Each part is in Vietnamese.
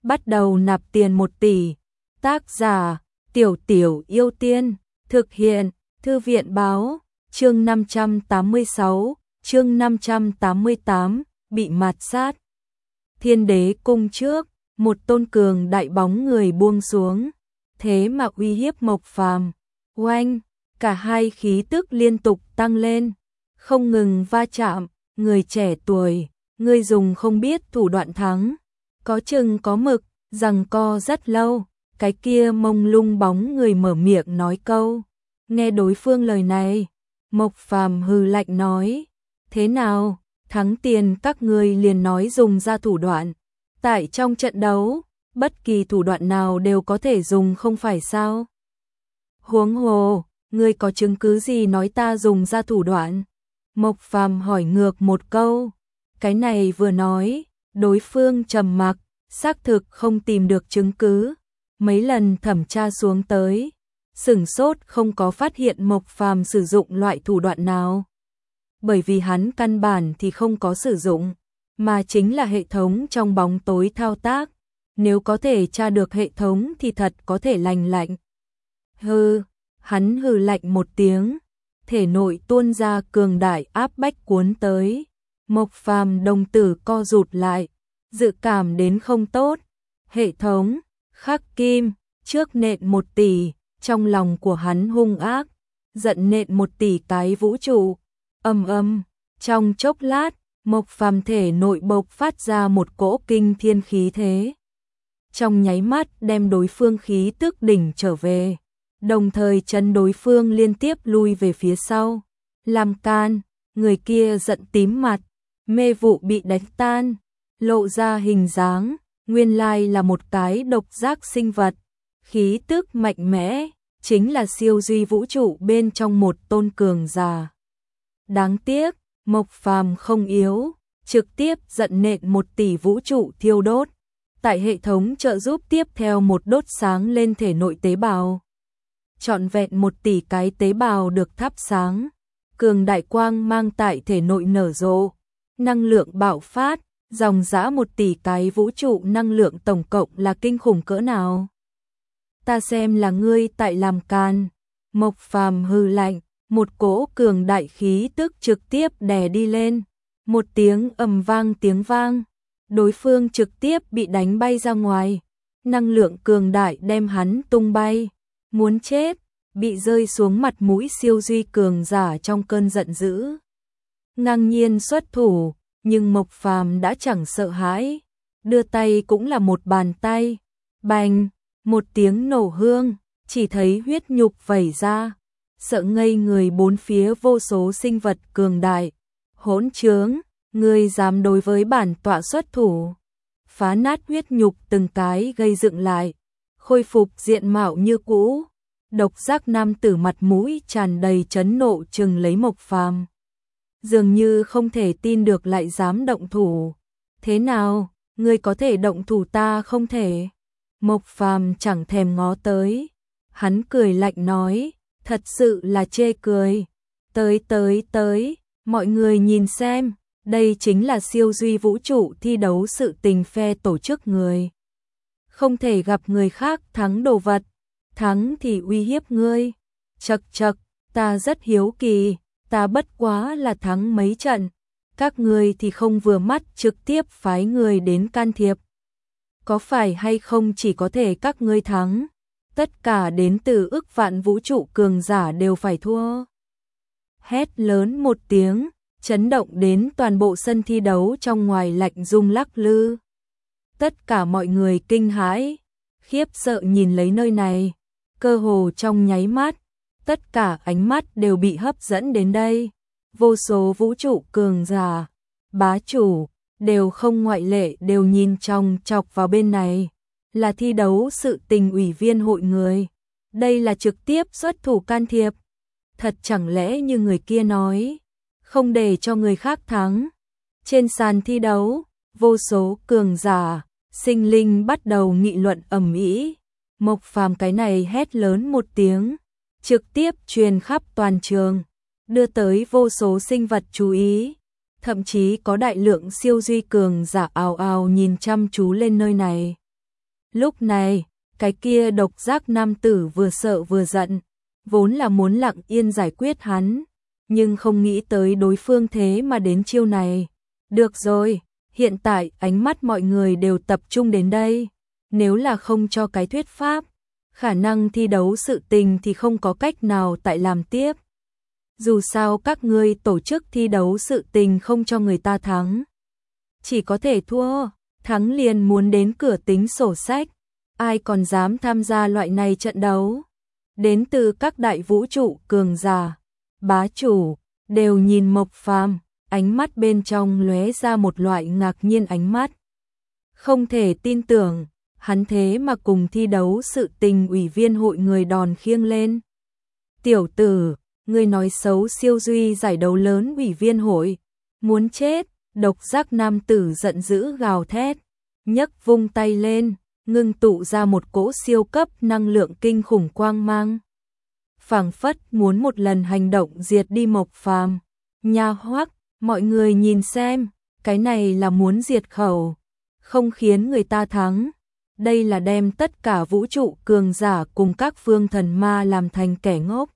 bắt đầu nạp tiền 1 tỷ. Tác giả: Tiểu Tiểu Yêu Tiên. Thực hiện: Thư viện báo. Chương 586, chương 588, bị mạt sát. Thiên Đế cung trước, một tôn cường đại bóng người buông xuống, thế mà uy hiếp Mộc Phàm. Oanh, cả hai khí tức liên tục tăng lên, không ngừng va chạm. Người trẻ tuổi, ngươi dùng không biết thủ đoạn thắng, có chừng có mực, giằng co rất lâu. Cái kia mông lung bóng người mở miệng nói câu. Nghe đối phương lời này, Mộc Phàm hừ lạnh nói: thế nào, thắng tiền các ngươi liền nói dùng ra thủ đoạn. Tại trong trận đấu, bất kỳ thủ đoạn nào đều có thể dùng không phải sao? Huống hồ, ngươi có chứng cứ gì nói ta dùng ra thủ đoạn? Mộc Phàm hỏi ngược một câu. Cái này vừa nói, đối phương trầm mặc, xác thực không tìm được chứng cứ. Mấy lần thẩm tra xuống tới, sửng sốt không có phát hiện Mộc Phàm sử dụng loại thủ đoạn nào. Bởi vì hắn căn bản thì không có sử dụng, mà chính là hệ thống trong bóng tối thao tác. Nếu có thể tra được hệ thống thì thật có thể lành lạnh. Hừ, hắn hừ lạnh một tiếng, thể nội tuôn ra cường đại áp bách cuốn tới. Mộc Phàm đồng tử co rụt lại, dự cảm đến không tốt. Hệ thống, khắc kim, trước nện 1 tỷ, trong lòng của hắn hung ác, giận nện 1 tỷ cái vũ trụ. Trong chốc lát, Mộc Phàm thể nội bộc phát ra một cỗ kinh thiên khí thế. Trong nháy mắt đem đối phương khí tức đỉnh trở về, đồng thời chấn đối phương liên tiếp lui về phía sau. Làm can, người kia giận tím mặt, mê vụ bị đánh tan, lộ ra hình dáng, nguyên lai là một cái độc giác sinh vật, khí tức mạnh mẽ, chính là siêu duy vũ trụ bên trong một tôn cường giả. Đáng tiếc, Mộc Phàm không yếu, trực tiếp giận nện 1 tỷ vũ trụ thiêu đốt. Tại hệ thống trợ giúp tiếp theo một đốt sáng lên thể nội tế bào. Trọn vẹn 1 tỷ cái tế bào được thắp sáng, cường đại quang mang tại thể nội nở rộ, năng lượng bạo phát, dòng dã 1 tỷ cái vũ trụ năng lượng tổng cộng là kinh khủng cỡ nào. Ta xem là ngươi tại làm can. Mộc Phàm hừ lạnh, một cỗ cường đại khí tức trực tiếp đè đi lên. Một tiếng ầm vang tiếng vang, đối phương trực tiếp bị đánh bay ra ngoài. Năng lượng cường đại đem hắn tung bay, muốn chết, bị rơi xuống mặt mũi siêu duy cường giả trong cơn giận dữ. Ngang nhiên xuất thủ, nhưng Mộc Phàm đã chẳng sợ hãi, đưa tay cũng là một bàn tay. Bành, một tiếng nổ hương, chỉ thấy huyết nhục vẩy ra, sợ ngây người bốn phía vô số sinh vật cường đại. Hỗn trướng, ngươi dám đối với bản tọa xuất thủ? Phá nát huyết nhục từng cái gây dựng lại, khôi phục diện mạo như cũ. Độc giác nam tử mặt mũi tràn đầy chấn nộ trừng lấy Mộc Phàm, dường như không thể tin được lại dám động thủ. Thế nào, ngươi có thể động thủ ta không thể? Mộc Phàm chẳng thèm ngó tới, hắn cười lạnh nói, thật sự là chê cười. Tới, mọi người nhìn xem, đây chính là siêu duy vũ trụ thi đấu sự tình phe tổ chức người. Không thể gặp người khác thắng đồ vật, thắng thì uy hiếp ngươi. Chậc, ta rất hiếu kỳ, ta bất quá là thắng mấy trận, các ngươi thì không vừa mắt trực tiếp phái người đến can thiệp. Có phải hay không chỉ có thể các ngươi thắng, tất cả đến từ ức vạn vũ trụ cường giả đều phải thua? Hét lớn một tiếng, chấn động đến toàn bộ sân thi đấu trong ngoài lạnh rung lắc lư. Tất cả mọi người kinh hãi, khiếp sợ nhìn lấy nơi này, cơ hồ trong nháy mắt, tất cả ánh mắt đều bị hấp dẫn đến đây. Vô số vũ trụ cường giả, bá chủ, đều không ngoại lệ đều nhìn chòng chọc vào bên này. Là thi đấu sự tình ủy viên hội người, đây là trực tiếp xuất thủ can thiệp. Thật chẳng lẽ như người kia nói, không để cho người khác thắng? Trên sàn thi đấu, vô số cường giả, sinh linh bắt đầu nghị luận ầm ĩ. Mộc Phàm cái này hét lớn một tiếng, trực tiếp truyền khắp toàn trường, đưa tới vô số sinh vật chú ý. Thậm chí có đại lượng siêu duy cường giả ào ào nhìn chăm chú lên nơi này. Lúc này, cái kia độc giác nam tử vừa sợ vừa giận, vốn là muốn lặng yên giải quyết hắn, nhưng không nghĩ tới đối phương thế mà đến chiêu này. Được rồi, hiện tại ánh mắt mọi người đều tập trung đến đây, nếu là không cho cái thuyết pháp, khả năng thi đấu sự tình thì không có cách nào tại làm tiếp. Dù sao các ngươi tổ chức thi đấu sự tình không cho người ta thắng, chỉ có thể thua, thắng liền muốn đến cửa tính sổ sách, ai còn dám tham gia loại này trận đấu. Đến từ các đại vũ trụ cường giả, bá chủ, đều nhìn Mộc Phàm, ánh mắt bên trong lóe ra một loại ngạc nhiên ánh mắt. Không thể tin tưởng, hắn thế mà cùng thi đấu sự tình ủy viên hội người đòn khiêng lên. Tiểu tử, ngươi nói xấu siêu duy giải đấu lớn ủy viên hội, muốn chết, độc giác nam tử giận dữ gào thét, nhấc vung tay lên, ngưng tụ ra một cỗ siêu cấp năng lượng kinh khủng quang mang. Phảng phất muốn một lần hành động diệt đi Mộc Phàm. Nha hoắc, mọi người nhìn xem, cái này là muốn diệt khẩu, không khiến người ta thắng. Đây là đem tất cả vũ trụ cường giả cùng các phương thần ma làm thành kẻ ngốc,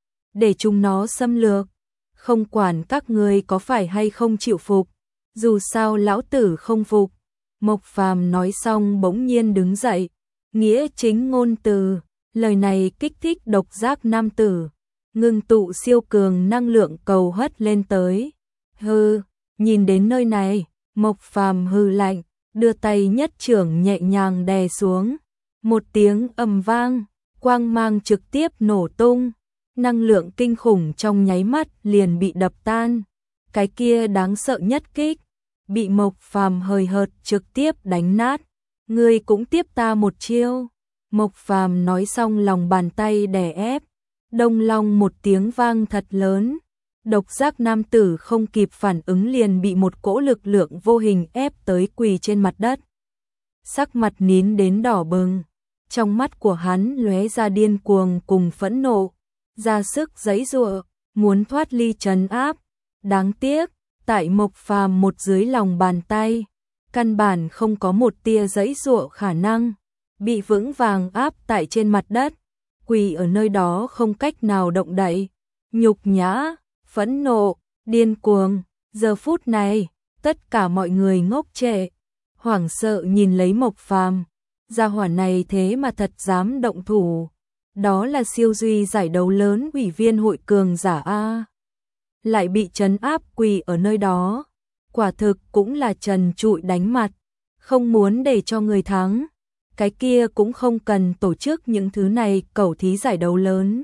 để chúng nó xâm lược, không quản các ngươi có phải hay không chịu phục, dù sao lão tử không phục. Mộc Phàm nói xong bỗng nhiên đứng dậy, nghĩa chính ngôn từ, lời này kích thích độc giác nam tử, ngưng tụ siêu cường năng lượng cầu hất lên tới. Hừ, nhìn đến nơi này, Mộc Phàm hừ lạnh, đưa tay nhất chưởng nhẹ nhàng đè xuống, một tiếng ầm vang, quang mang trực tiếp nổ tung, năng lượng kinh khủng trong nháy mắt liền bị đập tan. Cái kia đáng sợ nhất kích, bị Mộc Phàm hời hợt trực tiếp đánh nát. Ngươi cũng tiếp ta một chiêu. Mộc Phàm nói xong lòng bàn tay đè ép, đông long một tiếng vang thật lớn. Độc giác nam tử không kịp phản ứng liền bị một cỗ lực lượng vô hình ép tới quỳ trên mặt đất. Sắc mặt nín đến đỏ bừng, trong mắt của hắn lóe ra điên cuồng cùng phẫn nộ, ra sức giãy giụa, muốn thoát ly trấn áp. Đáng tiếc, tại Mộc Phàm một dưới lòng bàn tay, căn bản không có một tia giãy giụa khả năng, bị vững vàng áp tại trên mặt đất, quỳ ở nơi đó không cách nào động đậy. Nhục nhã, phẫn nộ, điên cuồng, giờ phút này, tất cả mọi người ngốc trệ, hoảng sợ nhìn lấy Mộc Phàm, gia hỏa này thế mà thật dám động thủ, đó là siêu duy giải đấu lớn ủy viên hội cường giả a, lại bị trấn áp quỳ ở nơi đó, quả thực cũng là trần trụi đánh mặt, không muốn để cho người thắng, cái kia cũng không cần tổ chức những thứ này cẩu thí giải đấu lớn.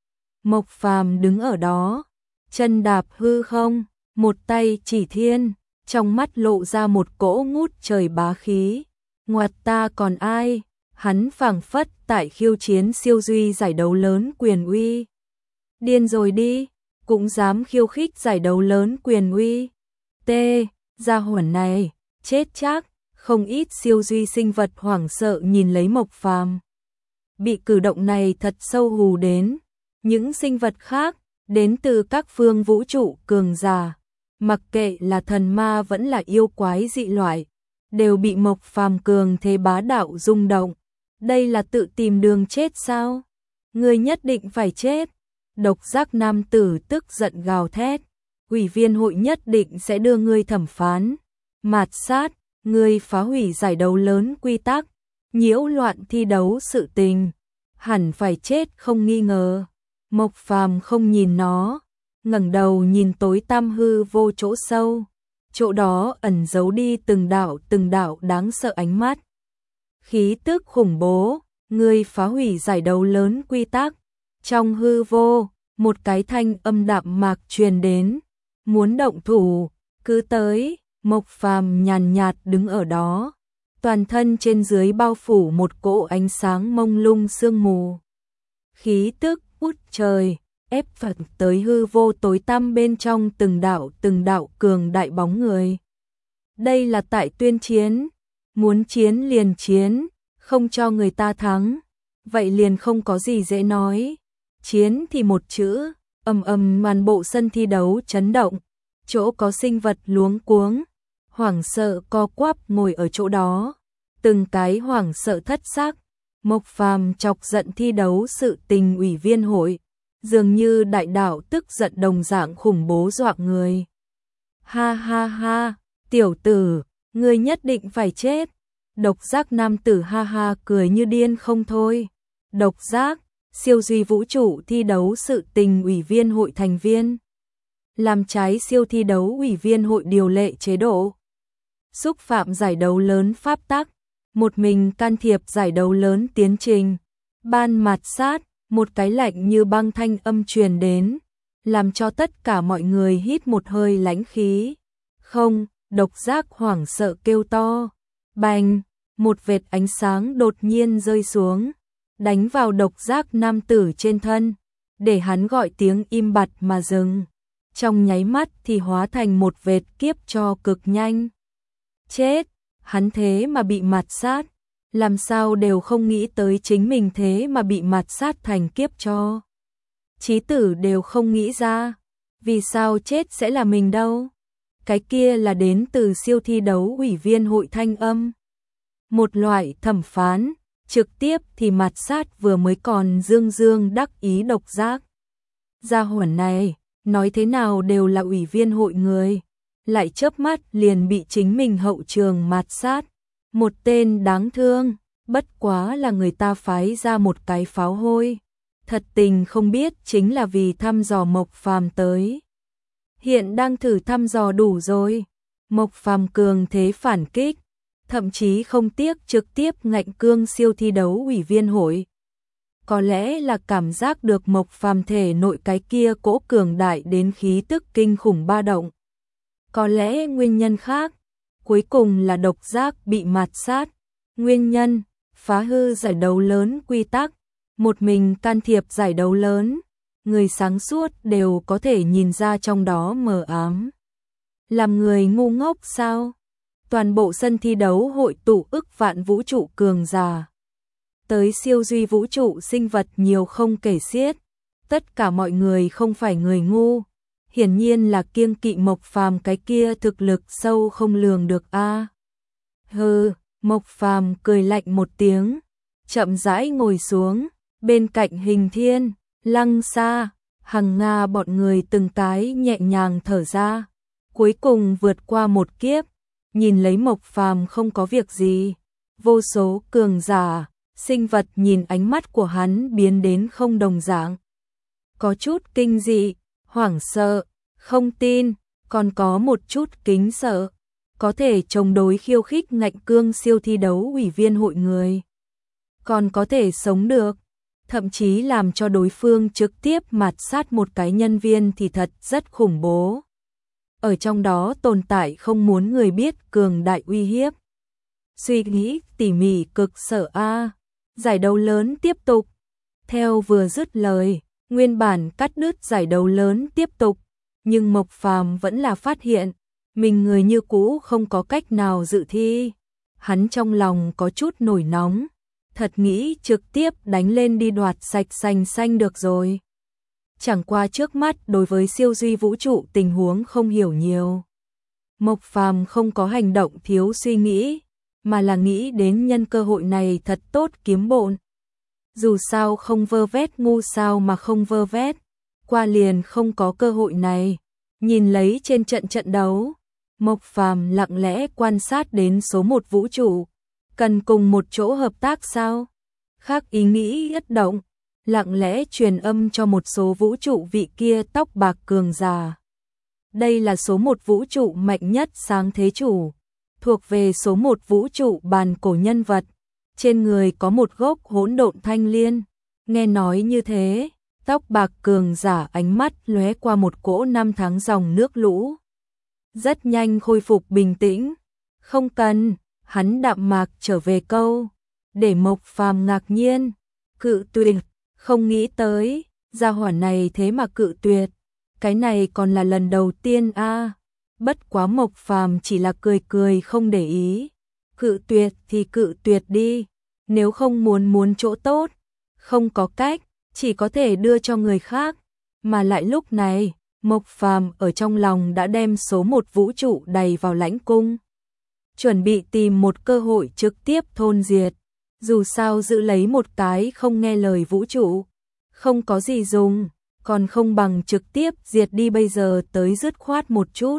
Mộc Phàm đứng ở đó, chân đạp hư không, một tay chỉ thiên, trong mắt lộ ra một cỗ ngút trời bá khí. Ngoặt ta còn ai? Hắn phảng phất tại khiêu chiến siêu duy giải đấu lớn quyền uy. Điên rồi đi, cũng dám khiêu khích giải đấu lớn quyền uy. T, gia hỏa này, chết chắc, không ít siêu duy sinh vật hoảng sợ nhìn lấy Mộc Phàm. Bị cử động này thật sâu hù đến, những sinh vật khác, đến từ các phương vũ trụ cường giả, mặc kệ là thần ma vẫn là yêu quái dị loại, đều bị Mộc Phàm cường thế bá đạo rung động. Đây là tự tìm đường chết sao? Ngươi nhất định phải chết. Độc giác nam tử tức giận gào thét, ủy viên hội nhất định sẽ đưa ngươi thẩm phán, mạt sát, ngươi phá hủy giải đấu lớn quy tắc, nhiễu loạn thi đấu sự tình, hẳn phải chết không nghi ngờ. Mộc Phàm không nhìn nó, ngẩng đầu nhìn tối tăm hư vô chỗ sâu, chỗ đó ẩn giấu đi từng đạo đáng sợ ánh mắt. Khí tức khủng bố, ngươi phá hủy giải đấu lớn quy tắc. Trong hư vô, một cái thanh âm đạm mạc truyền đến, muốn động thủ, cứ tới. Mộc Phàm nhàn nhạt đứng ở đó, toàn thân trên dưới bao phủ một cỗ ánh sáng mông lung sương mù. Khí tức út trời, ép phật tới hư vô tối tăm bên trong từng đạo cường đại bóng người. Đây là tại tuyên chiến, muốn chiến liền chiến, không cho người ta thắng, vậy liền không có gì dễ nói. Chiến thì một chữ, ầm ầm toàn bộ sân thi đấu chấn động, chỗ có sinh vật luống cuống, hoảng sợ co quắp ngồi ở chỗ đó. từng cái hoảng sợ thất xác. Mộc Phàm chọc giận thi đấu sự tình ủy viên hội, dường như đại đạo tức giận đồng dạng khủng bố dọa người. Ha ha ha, tiểu tử, ngươi nhất định phải chết. Độc giác nam tử ha ha cười như điên không thôi. Độc giác, siêu duy vũ trụ thi đấu sự tình ủy viên hội thành viên. Làm trái siêu thi đấu ủy viên hội điều lệ chế độ. Xúc phạm giải đấu lớn pháp tắc. Một mình can thiệp giải đấu lớn tiến trình. Ban mạt sát, một cái lạnh như băng thanh âm truyền đến, làm cho tất cả mọi người hít một hơi lãnh khí. Không, độc giác hoảng sợ kêu to. Bành, một vệt ánh sáng đột nhiên rơi xuống, đánh vào độc giác nam tử trên thân, để hắn gọi tiếng im bặt mà dừng. Trong nháy mắt thì hóa thành một vệt kiếp cho cực nhanh. Chết, hắn thế mà bị mạt sát, làm sao đều không nghĩ tới chính mình thế mà bị mạt sát thành kiếp cho. Chí tử đều không nghĩ ra, vì sao chết sẽ là mình đâu. Cái kia là đến từ siêu thi đấu ủy viên hội thanh âm. Một loại thẩm phán, trực tiếp thì mạt sát vừa mới còn dương dương đắc ý độc giác. Gia hỏa này, nói thế nào đều là ủy viên hội người, lại chớp mắt liền bị chính mình hậu trường mạt sát. Một tên đáng thương, bất quá là người ta phái ra một cái pháo hôi. Thật tình không biết chính là vì thăm dò Mộc Phàm tới. Hiện đang thử thăm dò đủ rồi. Mộc Phàm cường thế phản kích, thậm chí không tiếc trực tiếp ngạnh cương siêu thi đấu ủy viên hội. Có lẽ là cảm giác được Mộc Phàm thể nội cái kia cỗ cường đại đến khí tức kinh khủng ba động. Có lẽ nguyên nhân khác, cuối cùng là độc giác bị mạt sát. Nguyên nhân, phá hư giải đấu lớn quy tắc, một mình can thiệp giải đấu lớn. Người sáng suốt đều có thể nhìn ra trong đó mờ ám. Làm người ngu ngốc sao? Toàn bộ sân thi đấu hội tụ ức vạn vũ trụ cường giả. Tới siêu duy vũ trụ sinh vật nhiều không kể xiết. Tất cả mọi người không phải người ngu. Hiển nhiên là kiêng kỵ Mộc Phàm cái kia thực lực sâu không lường được a. Hừ, Mộc Phàm cười lạnh một tiếng, chậm rãi ngồi xuống, bên cạnh Hình Thiên, Lăng Sa, Hằng Nga bọn người từng cái nhẹ nhàng thở ra, cuối cùng vượt qua một kiếp, nhìn lấy Mộc Phàm không có việc gì. Vô số cường giả, sinh vật nhìn ánh mắt của hắn biến đến không đồng dạng. Có chút kinh dị, hoảng sợ, không tin, còn có một chút kính sợ, có thể chống đối khiêu khích ngạnh cương siêu thi đấu ủy viên hội người. Còn có thể sống được, thậm chí làm cho đối phương trực tiếp mạt sát một cái nhân viên thì thật rất khủng bố. Ở trong đó tồn tại không muốn người biết cường đại uy hiếp. Suy nghĩ tỉ mỉ cực sợ a. Giải đấu lớn tiếp tục. Theo vừa dứt lời, nguyên bản cắt đứt giải đấu lớn tiếp tục, nhưng Mộc Phàm vẫn là phát hiện mình người như cũ không có cách nào dự thi. Hắn trong lòng có chút nổi nóng, thật nghĩ trực tiếp đánh lên đi đoạt sạch sành xanh được rồi. Chẳng qua trước mắt đối với siêu duy vũ trụ tình huống không hiểu nhiều. Mộc Phàm không có hành động thiếu suy nghĩ, mà là nghĩ đến nhân cơ hội này thật tốt kiếm bộn. Dù sao không vơ vét ngu sao mà không vơ vét, qua liền không có cơ hội này. Nhìn lấy trên trận đấu, Mộc Phàm lặng lẽ quan sát đến số một vũ trụ, cần cùng một chỗ hợp tác sao? Khác ý nghĩ ất động, lặng lẽ truyền âm cho một số vũ trụ vị kia tóc bạc cường giả. Đây là số một vũ trụ mạnh nhất sáng thế chủ, thuộc về số một vũ trụ bàn cổ nhân vật, trên người có một gốc hỗn độn thanh liên. Nghe nói như thế, tóc bạc cường giả ánh mắt lóe qua một cỗ năm tháng dòng nước lũ. Rất nhanh khôi phục bình tĩnh. Không cần, hắn đạm mạc trở về câu, để Mộc Phàm ngạc nhiên, cự tuyệt, không nghĩ tới, gia hỏa này thế mà cự tuyệt. Cái này còn là lần đầu tiên a. Bất quá Mộc Phàm chỉ là cười cười không để ý. Cự tuyệt thì cự tuyệt đi, nếu không muốn chỗ tốt, không có cách, chỉ có thể đưa cho người khác. Mà lại lúc này, Mộc Phàm ở trong lòng đã đem số một vũ trụ đầy vào lãnh cung. chuẩn bị tìm một cơ hội trực tiếp thôn diệt. Dù sao giữ lấy một cái không nghe lời vũ trụ, không có gì dùng, còn không bằng trực tiếp diệt đi bây giờ tới dứt khoát một chút.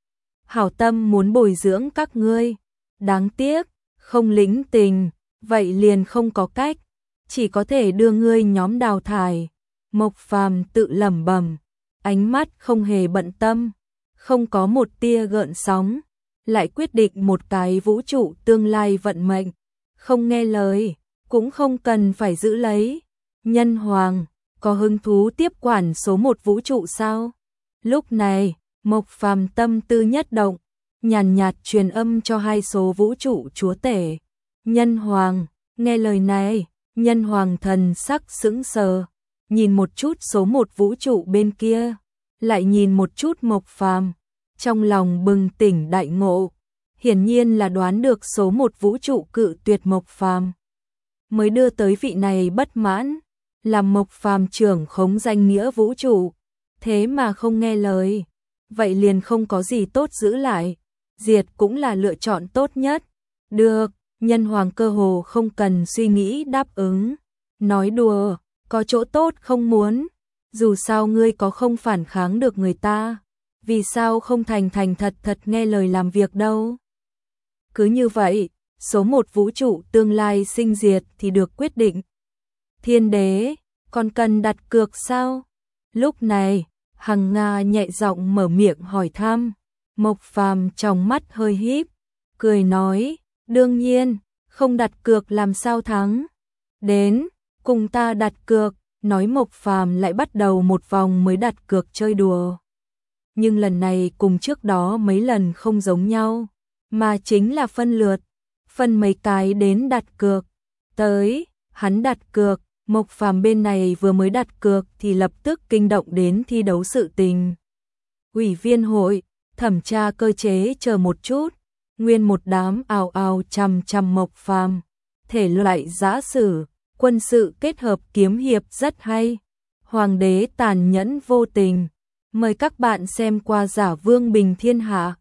Hảo tâm muốn bồi dưỡng các ngươi, đáng tiếc, không lĩnh tình, vậy liền không có cách, chỉ có thể đưa ngươi nhóm đào thải. Mộc Phàm tự lẩm bẩm, ánh mắt không hề bận tâm, không có một tia gợn sóng, lại quyết định một cái vũ trụ tương lai vận mệnh, không nghe lời, cũng không cần phải giữ lấy. Nhân Hoàng, có hứng thú tiếp quản số một vũ trụ sao? Lúc này, Mộc Phàm tâm tư nhất động, nhàn nhạt truyền âm cho hai số vũ trụ chúa tể. Nhân Hoàng, nghe lời này, Nhân Hoàng thần sắc sững sờ, nhìn một chút số một vũ trụ bên kia, lại nhìn một chút Mộc Phàm, trong lòng bừng tỉnh đại ngộ, hiển nhiên là đoán được số một vũ trụ cự tuyệt Mộc Phàm, mới đưa tới vị này bất mãn, làm Mộc Phàm trưởng khống danh nghĩa vũ trụ, thế mà không nghe lời, vậy liền không có gì tốt giữ lại, diệt cũng là lựa chọn tốt nhất. Được, Nhân Hoàng cơ hồ không cần suy nghĩ đáp ứng, nói đùa, có chỗ tốt không muốn, dù sao ngươi có không phản kháng được người ta, vì sao không thành thành thật thật nghe lời làm việc đâu. Cứ như vậy, số một vũ trụ tương lai sinh diệt thì được quyết định. Thiên đế, còn cần đặt cược sao? Lúc này, Hằng Nga nhẹ giọng mở miệng hỏi thăm. Mộc Phàm trong mắt hơi híp, cười nói, đương nhiên, không đặt cược làm sao thắng. Đến, cùng ta đặt cược, nói Mộc Phàm lại bắt đầu một vòng mới đặt cược chơi đùa. Nhưng lần này cùng trước đó mấy lần không giống nhau, mà chính là phân lượt, phân mấy cái đến đặt cược. Tới, hắn đặt cược, Mộc Phàm bên này vừa mới đặt cược thì lập tức kinh động đến thi đấu sự tình. Ủy viên hội, thẩm tra cơ chế chờ một chút, nguyên một đám ào ào chằm chằm Mộc Phàm, thể loại giã sử, quân sự kết hợp kiếm hiệp rất hay. Hoàng đế tàn nhẫn vô tình, mời các bạn xem qua Giả Vương Bình Thiên Hạ.